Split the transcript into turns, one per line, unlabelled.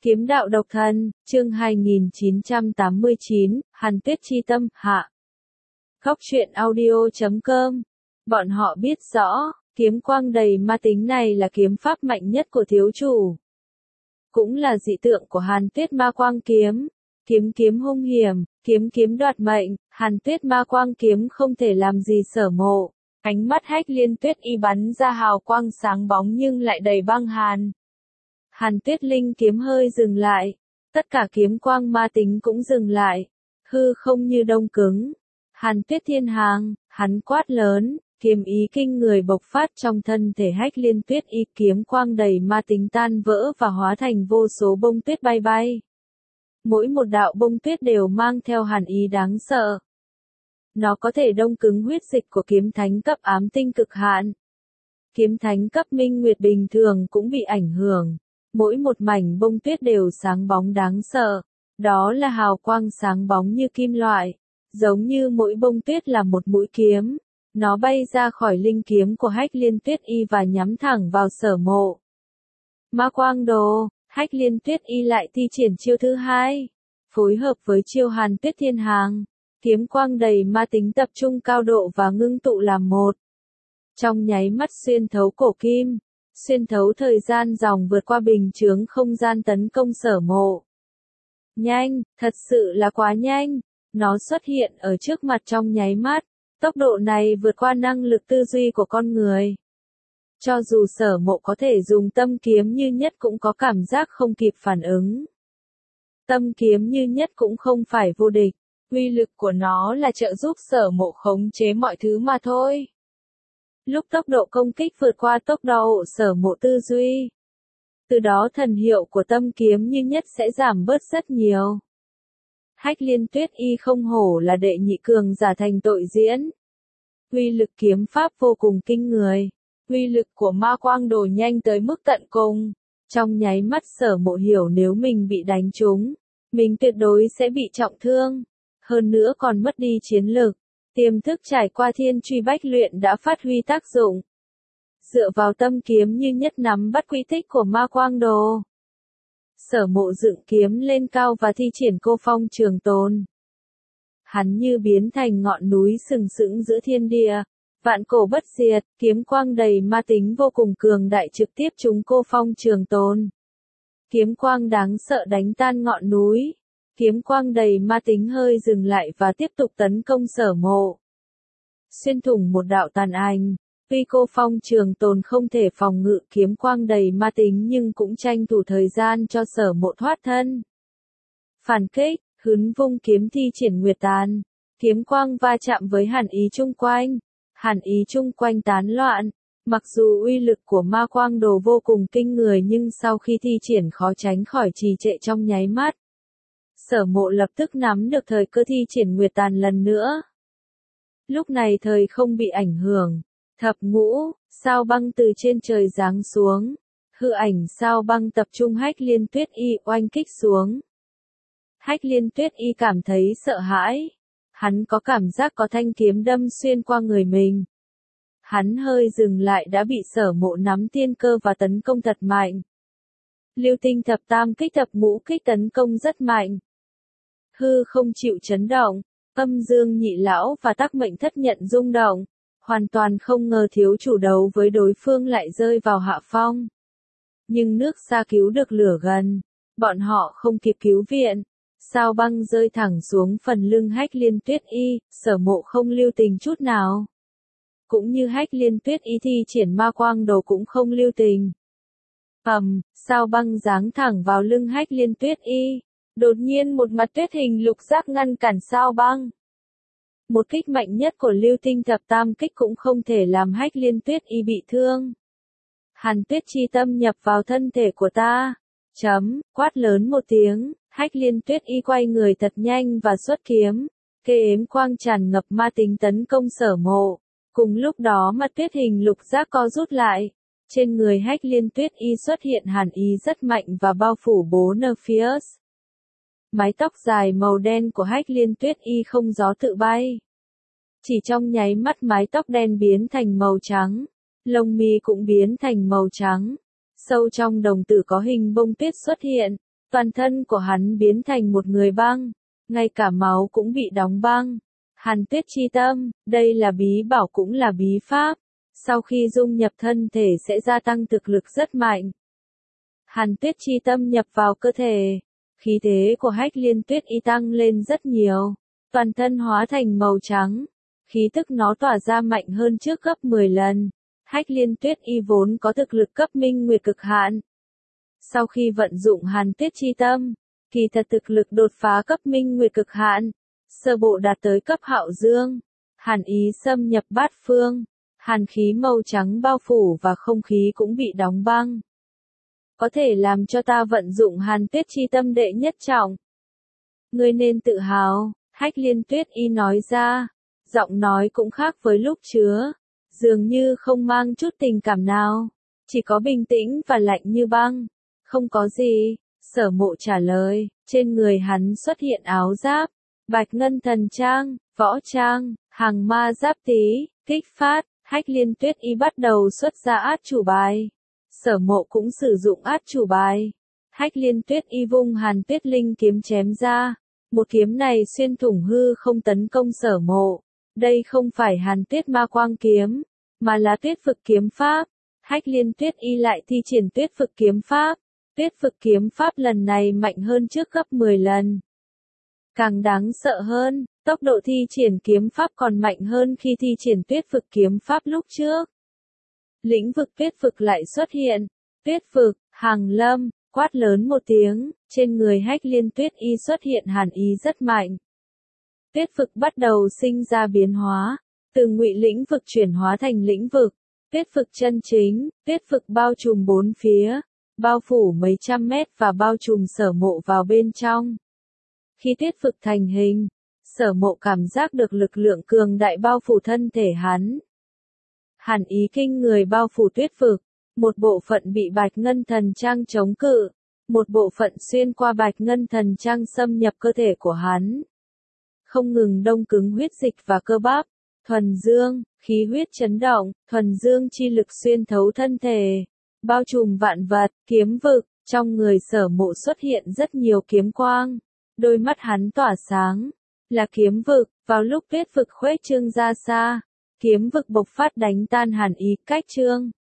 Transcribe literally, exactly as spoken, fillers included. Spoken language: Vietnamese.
Kiếm đạo độc thân, chương hai nghìn chín trăm tám mươi chín, Hàn Tuyết chi tâm, hạ. Góc truyện audio chấm com. Bọn họ biết rõ, kiếm quang đầy ma tính này là kiếm pháp mạnh nhất của thiếu chủ. Cũng là dị tượng của Hàn Tuyết ma quang kiếm. Kiếm kiếm hung hiểm, kiếm kiếm đoạt mệnh, Hàn Tuyết ma quang kiếm không thể làm gì Sở Mộ. Ánh mắt Hách Liên Tuyết y bắn ra hào quang sáng bóng nhưng lại đầy băng hàn. Hàn Tuyết Linh kiếm hơi dừng lại, tất cả kiếm quang ma tính cũng dừng lại, hư không như đông cứng. Hàn Tuyết Thiên Hàng, hắn quát lớn, kiếm ý kinh người bộc phát trong thân thể Hách Liên Tuyết y, kiếm quang đầy ma tính tan vỡ và hóa thành vô số bông tuyết bay bay. Mỗi một đạo bông tuyết đều mang theo hàn ý đáng sợ. Nó có thể đông cứng huyết dịch của kiếm thánh cấp ám tinh cực hạn. Kiếm thánh cấp minh nguyệt bình thường cũng bị ảnh hưởng. Mỗi một mảnh bông tuyết đều sáng bóng đáng sợ. Đó là hào quang sáng bóng như kim loại. Giống như mỗi bông tuyết là một mũi kiếm. Nó bay ra khỏi linh kiếm của Hách Liên Tuyết y và nhắm thẳng vào Sở Mộ. Ma quang đồ, Hách Liên Tuyết y lại thi triển chiêu thứ hai. Phối hợp với chiêu Hàn Tuyết Thiên Hàng. Kiếm quang đầy ma tính tập trung cao độ và ngưng tụ làm một. Trong nháy mắt xuyên thấu cổ kim, xuyên thấu thời gian dòng vượt qua bình chướng không gian tấn công Sở Mộ. Nhanh, thật sự là quá nhanh, nó xuất hiện ở trước mặt trong nháy mắt, tốc độ này vượt qua năng lực tư duy của con người. Cho dù Sở Mộ có thể dùng tâm kiếm như nhất cũng có cảm giác không kịp phản ứng. Tâm kiếm như nhất cũng không phải vô địch. Uy lực của nó là trợ giúp Sở Mộ khống chế mọi thứ mà thôi. Lúc tốc độ công kích vượt qua tốc độ Sở Mộ tư duy. Từ đó thần hiệu của tâm kiếm như nhất sẽ giảm bớt rất nhiều. Hách Liên Tuyết y không hổ là đệ nhị cường giả thành tội diễn. Uy lực kiếm pháp vô cùng kinh người. Uy lực của ma quang đồ nhanh tới mức tận cùng. Trong nháy mắt Sở Mộ hiểu nếu mình bị đánh trúng, mình tuyệt đối sẽ bị trọng thương. Hơn nữa còn mất đi chiến lực. Tiềm thức trải qua thiên truy bách luyện đã phát huy tác dụng. Dựa vào tâm kiếm như nhất nắm bắt quy tích của ma quang đồ. Sở Mộ dựng kiếm lên cao và thi triển cô phong trường tồn. Hắn như biến thành ngọn núi sừng sững giữa thiên địa. Vạn cổ bất diệt, kiếm quang đầy ma tính vô cùng cường đại trực tiếp trúng cô phong trường tồn. Kiếm quang đáng sợ đánh tan ngọn núi. Kiếm quang đầy ma tính hơi dừng lại và tiếp tục tấn công Sở Mộ. Xuyên thủng một đạo tàn ảnh, tuy cô phong trường tồn không thể phòng ngự kiếm quang đầy ma tính nhưng cũng tranh thủ thời gian cho Sở Mộ thoát thân. Phản kích, hướn vung kiếm thi triển nguyệt tàn. Kiếm quang va chạm với hàn ý chung quanh. Hàn ý chung quanh tán loạn. Mặc dù uy lực của ma quang đồ vô cùng kinh người nhưng sau khi thi triển khó tránh khỏi trì trệ trong nháy mắt. Sở Mộ lập tức nắm được thời cơ thi triển nguyệt tàn lần nữa. Lúc này thời không bị ảnh hưởng. Thập ngũ, sao băng từ trên trời giáng xuống. Hư ảnh sao băng tập trung Hách Liên Tuyết y oanh kích xuống. Hách Liên Tuyết y cảm thấy sợ hãi. Hắn có cảm giác có thanh kiếm đâm xuyên qua người mình. Hắn hơi dừng lại đã bị Sở Mộ nắm tiên cơ và tấn công thật mạnh. Lưu tinh thập tam kích thập ngũ kích tấn công rất mạnh. Hư không chịu chấn động, âm dương nhị lão và tắc mệnh thất nhận rung động. Hoàn toàn không ngờ thiếu chủ đấu với đối phương lại rơi vào hạ phong. Nhưng nước xa cứu được lửa gần. Bọn họ không kịp cứu viện. Sao băng rơi thẳng xuống phần lưng Hách Liên Tuyết y, Sở Mộ không lưu tình chút nào. Cũng như Hách Liên Tuyết y thi triển ma quang đồ cũng không lưu tình. Ầm, sao băng giáng thẳng vào lưng Hách Liên Tuyết y. Đột nhiên một mặt tuyết hình lục giác ngăn cản sao băng. Một kích mạnh nhất của lưu tinh thập tam kích cũng không thể làm Hách Liên Tuyết y bị thương. Hàn Tuyết chi tâm nhập vào thân thể của ta. Chấm, quát lớn một tiếng, Hách Liên Tuyết y quay người thật nhanh và xuất kiếm. Kê ếm quang tràn ngập ma tính tấn công Sở Mộ. Cùng lúc đó mặt tuyết hình lục giác co rút lại. Trên người Hách Liên Tuyết y xuất hiện hàn ý rất mạnh và bao phủ bố Nepheus. Mái tóc dài màu đen của Hách Liên Tuyết y không gió tự bay. Chỉ trong nháy mắt mái tóc đen biến thành màu trắng. Lông mi cũng biến thành màu trắng. Sâu trong đồng tử có hình bông tuyết xuất hiện. Toàn thân của hắn biến thành một người băng, ngay cả máu cũng bị đóng băng. Hàn Tuyết chi tâm, đây là bí bảo cũng là bí pháp. Sau khi dung nhập thân thể sẽ gia tăng thực lực rất mạnh. Hàn Tuyết chi tâm nhập vào cơ thể, khí thế của Hách Liên Tuyết y tăng lên rất nhiều, toàn thân hóa thành màu trắng, khí tức nó tỏa ra mạnh hơn trước gấp mười lần. Hách Liên Tuyết y vốn có thực lực cấp minh nguyệt cực hạn. Sau khi vận dụng Hàn Tuyết chi tâm, kỳ thật thực lực đột phá cấp minh nguyệt cực hạn, sơ bộ đạt tới cấp hạo dương. Hàn ý xâm nhập bát phương, hàn khí màu trắng bao phủ và không khí cũng bị đóng băng. Có thể làm cho ta vận dụng Hàn Tuyết chi tâm đệ nhất trọng. Ngươi nên tự hào, Hách Liên Tuyết y nói ra, giọng nói cũng khác với lúc chứa, dường như không mang chút tình cảm nào, chỉ có bình tĩnh và lạnh như băng. Không có gì, Sở Mộ trả lời, trên người hắn xuất hiện áo giáp, bạch ngân thần trang, võ trang, hàng ma giáp tý, kích phát. Hách Liên Tuyết y bắt đầu xuất ra át chủ bài. Sở Mộ cũng sử dụng át chủ bài. Hách Liên Tuyết y vung Hàn Tuyết linh kiếm chém ra. Một kiếm này xuyên thủng hư không tấn công Sở Mộ. Đây không phải Hàn Tuyết ma quang kiếm, mà là Tuyết Phực kiếm pháp. Hách Liên Tuyết y lại thi triển Tuyết Phực kiếm pháp. Tuyết Phực kiếm pháp lần này mạnh hơn trước gấp mười lần. Càng đáng sợ hơn, tốc độ thi triển kiếm pháp còn mạnh hơn khi thi triển Tuyết Phực kiếm pháp lúc trước. Lĩnh vực Tuyết Phực lại xuất hiện. Tuyết Phực, Hàng Lâm, quát lớn một tiếng, trên người Hách Liên Tuyết y xuất hiện hàn ý rất mạnh. Tuyết Phực bắt đầu sinh ra biến hóa, từ ngụy lĩnh vực chuyển hóa thành lĩnh vực. Tuyết Phực chân chính, Tuyết Phực bao trùm bốn phía, bao phủ mấy trăm mét và bao trùm Sở Mộ vào bên trong. Khi Tuyết Phực thành hình, Sở Mộ cảm giác được lực lượng cường đại bao phủ thân thể hắn. Hàn ý kinh người bao phủ Tuyết Phực, một bộ phận bị bạch ngân thần trang chống cự, một bộ phận xuyên qua bạch ngân thần trang xâm nhập cơ thể của hắn. Không ngừng đông cứng huyết dịch và cơ bắp, thuần dương, khí huyết chấn động, thuần dương chi lực xuyên thấu thân thể, bao trùm vạn vật, kiếm vực, trong người Sở Mộ xuất hiện rất nhiều kiếm quang, đôi mắt hắn tỏa sáng, là kiếm vực. Vào lúc Tuyết Phực khuếch trương ra xa, kiếm vực bộc phát đánh tan hàn ý cách trương.